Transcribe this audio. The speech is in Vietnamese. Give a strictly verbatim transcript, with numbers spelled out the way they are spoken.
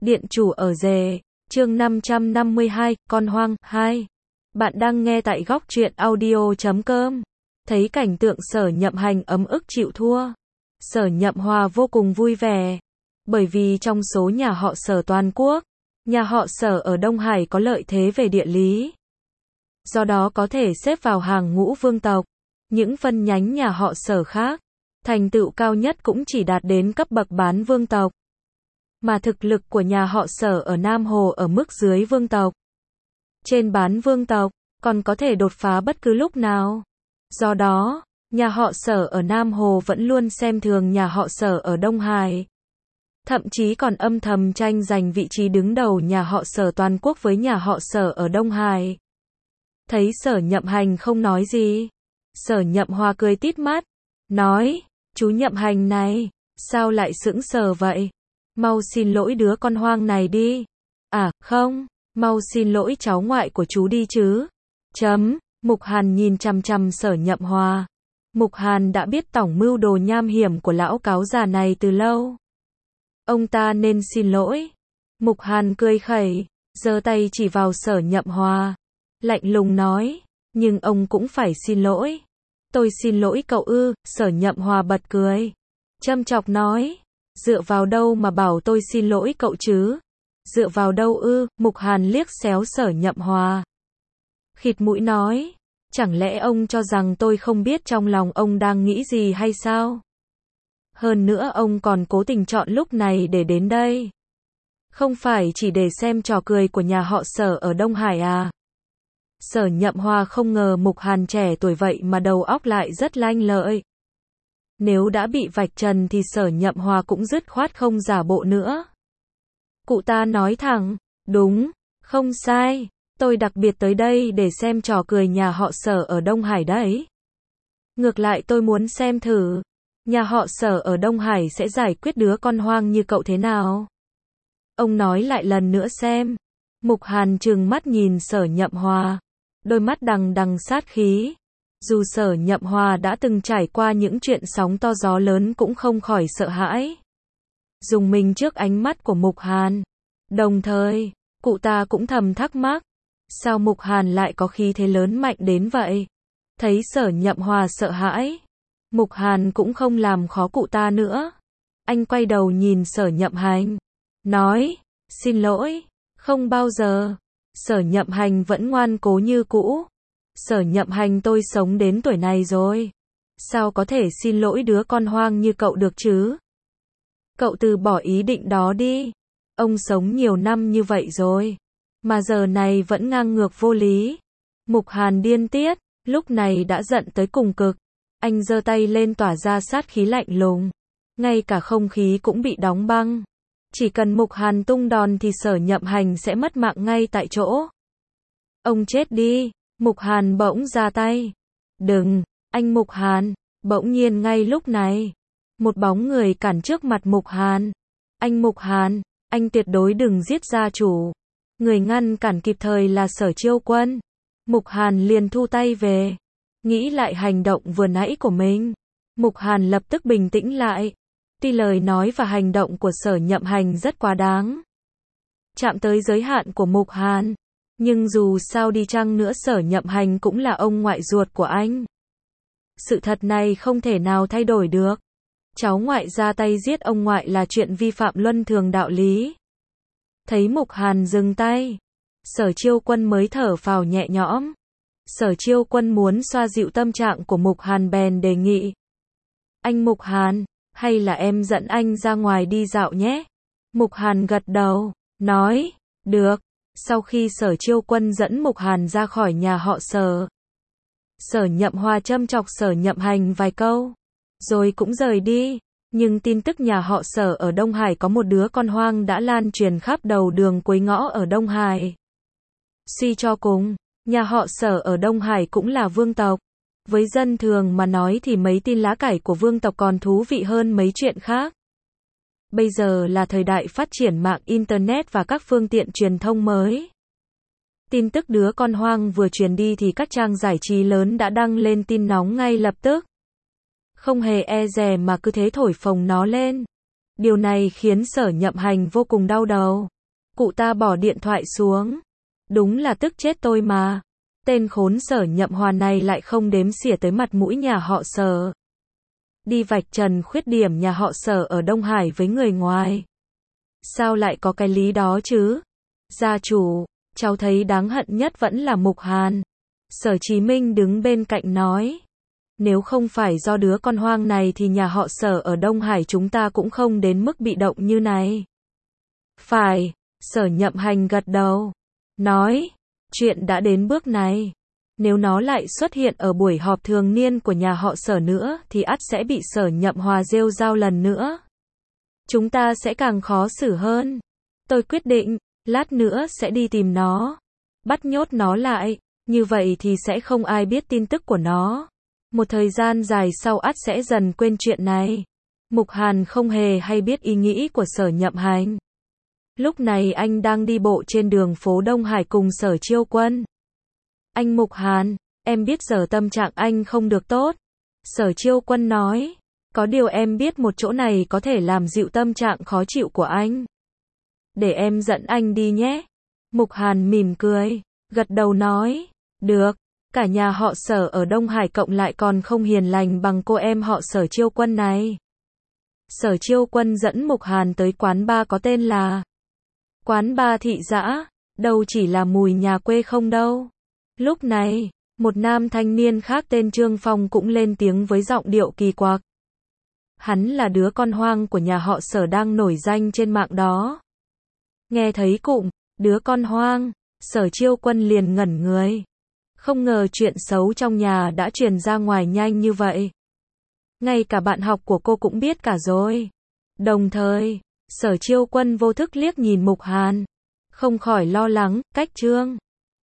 Điện chủ ở rể, chương năm trăm năm mươi hai, con hoang, hai. Bạn đang nghe tại góc truyện audio chấm com. Thấy cảnh tượng Sở Nhậm Hành ấm ức chịu thua. Sở Nhậm Hòa vô cùng vui vẻ. Bởi vì trong số nhà họ Sở toàn quốc, nhà họ Sở ở Đông Hải có lợi thế về địa lý. Do đó có thể xếp vào hàng ngũ vương tộc. Những phân nhánh nhà họ Sở khác, thành tựu cao nhất cũng chỉ đạt đến cấp bậc bán vương tộc. Mà thực lực của nhà họ Sở ở Nam Hồ ở mức dưới vương tộc. Trên bán vương tộc, còn có thể đột phá bất cứ lúc nào. Do đó, nhà họ Sở ở Nam Hồ vẫn luôn xem thường nhà họ Sở ở Đông Hải. Thậm chí còn âm thầm tranh giành vị trí đứng đầu nhà họ Sở toàn quốc với nhà họ Sở ở Đông Hải. Thấy Sở Nhậm Hành không nói gì, Sở Nhậm Hòa cười tít mắt, nói, chú Nhậm Hành này, sao lại sững sờ vậy? Mau xin lỗi đứa con hoang này đi. À, không, mau xin lỗi cháu ngoại của chú đi chứ. Chấm, Mục Hàn nhìn chằm chằm Sở Nhậm Hòa. Mục Hàn đã biết tổng mưu đồ nham hiểm của lão cáo già này từ lâu. Ông ta nên xin lỗi. Mục Hàn cười khẩy, giơ tay chỉ vào Sở Nhậm Hòa. Lạnh lùng nói, nhưng ông cũng phải xin lỗi. Tôi xin lỗi cậu ư? Sở Nhậm Hòa bật cười. Châm chọc nói, dựa vào đâu mà bảo tôi xin lỗi cậu chứ? Dựa vào đâu ư? Mục Hàn liếc xéo Sở Nhậm Hòa. Khịt mũi nói, chẳng lẽ ông cho rằng tôi không biết trong lòng ông đang nghĩ gì hay sao? Hơn nữa ông còn cố tình chọn lúc này để đến đây. Không phải chỉ để xem trò cười của nhà họ Sở ở Đông Hải à? Sở Nhậm Hòa không ngờ Mục Hàn trẻ tuổi vậy mà đầu óc lại rất lanh lợi. Nếu đã bị vạch trần thì Sở Nhậm Hòa cũng dứt khoát không giả bộ nữa. Cụ ta nói thẳng, đúng, không sai, tôi đặc biệt tới đây để xem trò cười nhà họ Sở ở Đông Hải đấy. Ngược lại tôi muốn xem thử, nhà họ Sở ở Đông Hải sẽ giải quyết đứa con hoang như cậu thế nào. Ông nói lại lần nữa xem. Mục Hàn trừng mắt nhìn Sở Nhậm Hòa, đôi mắt đằng đằng sát khí. Dù Sở Nhậm Hòa đã từng trải qua những chuyện sóng to gió lớn cũng không khỏi sợ hãi. Dùng mình trước ánh mắt của Mục Hàn. Đồng thời, cụ ta cũng thầm thắc mắc, sao Mục Hàn lại có khí thế lớn mạnh đến vậy? Thấy Sở Nhậm Hòa sợ hãi, Mục Hàn cũng không làm khó cụ ta nữa. Anh quay đầu nhìn Sở Nhậm Hành, nói, xin lỗi, không bao giờ. Sở Nhậm Hành vẫn ngoan cố như cũ. Sở Nhậm Hành tôi sống đến tuổi này rồi. Sao có thể xin lỗi đứa con hoang như cậu được chứ? Cậu từ bỏ ý định đó đi. Ông sống nhiều năm như vậy rồi, mà giờ này vẫn ngang ngược vô lý. Mục Hàn điên tiết, lúc này đã giận tới cùng cực. Anh giơ tay lên tỏa ra sát khí lạnh lùng. Ngay cả không khí cũng bị đóng băng. Chỉ cần Mục Hàn tung đòn thì Sở Nhậm Hành sẽ mất mạng ngay tại chỗ. Ông chết đi. Mục Hàn bỗng ra tay. Đừng, anh Mục Hàn. Bỗng nhiên ngay lúc này, một bóng người cản trước mặt Mục Hàn. Anh Mục Hàn, anh tuyệt đối đừng giết gia chủ. Người ngăn cản kịp thời là Sở Chiêu Quân. Mục Hàn liền thu tay về. Nghĩ lại hành động vừa nãy của mình. Mục Hàn lập tức bình tĩnh lại. Tuy lời nói và hành động của Sở Nhậm Hành rất quá đáng, chạm tới giới hạn của Mục Hàn. Nhưng dù sao đi chăng nữa Sở Nhậm Hành cũng là ông ngoại ruột của anh. Sự thật này không thể nào thay đổi được. Cháu ngoại ra tay giết ông ngoại là chuyện vi phạm luân thường đạo lý. Thấy Mục Hàn dừng tay, Sở Chiêu Quân mới thở phào nhẹ nhõm. Sở Chiêu Quân muốn xoa dịu tâm trạng của Mục Hàn bèn đề nghị. Anh Mục Hàn, hay là em dẫn anh ra ngoài đi dạo nhé? Mục Hàn gật đầu, nói, được. Sau khi Sở Chiêu Quân dẫn Mục Hàn ra khỏi nhà họ Sở, Sở Nhậm Hòa châm chọc Sở Nhậm Hành vài câu, rồi cũng rời đi. Nhưng tin tức nhà họ Sở ở Đông Hải có một đứa con hoang đã lan truyền khắp đầu đường cuối ngõ ở Đông Hải. Suy cho cùng, nhà họ Sở ở Đông Hải cũng là vương tộc. Với dân thường mà nói thì mấy tin lá cải của vương tộc còn thú vị hơn mấy chuyện khác. Bây giờ là thời đại phát triển mạng Internet và các phương tiện truyền thông mới. Tin tức đứa con hoang vừa truyền đi thì các trang giải trí lớn đã đăng lên tin nóng ngay lập tức. Không hề e dè mà cứ thế thổi phồng nó lên. Điều này khiến Sở Nhậm Hành vô cùng đau đầu. Cụ ta bỏ điện thoại xuống. Đúng là tức chết tôi mà. Tên khốn Sở Nhậm Hòa này lại không đếm xỉa tới mặt mũi nhà họ Sở. Đi vạch trần khuyết điểm nhà họ Sở ở Đông Hải với người ngoài. Sao lại có cái lý đó chứ? Gia chủ, cháu thấy đáng hận nhất vẫn là Mục Hàn. Sở Chí Minh đứng bên cạnh nói. Nếu không phải do đứa con hoang này thì nhà họ Sở ở Đông Hải chúng ta cũng không đến mức bị động như này. Phải, Sở Nhậm Hành gật đầu. Nói, chuyện đã đến bước này. Nếu nó lại xuất hiện ở buổi họp thường niên của nhà họ Sở nữa thì ắt sẽ bị Sở Nhậm Hòa rêu rao lần nữa. Chúng ta sẽ càng khó xử hơn. Tôi quyết định, lát nữa sẽ đi tìm nó. Bắt nhốt nó lại, như vậy thì sẽ không ai biết tin tức của nó. Một thời gian dài sau ắt sẽ dần quên chuyện này. Mục Hàn không hề hay biết ý nghĩ của Sở Nhậm Hành. Lúc này anh đang đi bộ trên đường phố Đông Hải cùng Sở Chiêu Quân. Anh Mục Hàn, em biết giờ tâm trạng anh không được tốt. Sở Chiêu Quân nói. Có điều em biết một chỗ này có thể làm dịu tâm trạng khó chịu của anh. Để em dẫn anh đi nhé. Mục Hàn mỉm cười, gật đầu nói. Được, cả nhà họ Sở ở Đông Hải cộng lại còn không hiền lành bằng cô em họ Sở Chiêu Quân này. Sở Chiêu Quân dẫn Mục Hàn tới quán bar có tên là Quán bar Thị Dã, đâu chỉ là mùi nhà quê không đâu. Lúc này, một nam thanh niên khác tên Trương Phong cũng lên tiếng với giọng điệu kỳ quặc. Hắn là đứa con hoang của nhà họ Sở đang nổi danh trên mạng đó. Nghe thấy cụm, đứa con hoang, Sở Chiêu Quân liền ngẩn người. Không ngờ chuyện xấu trong nhà đã truyền ra ngoài nhanh như vậy. Ngay cả bạn học của cô cũng biết cả rồi. Đồng thời, Sở Chiêu Quân vô thức liếc nhìn Mục Hàn. Không khỏi lo lắng, cách Trương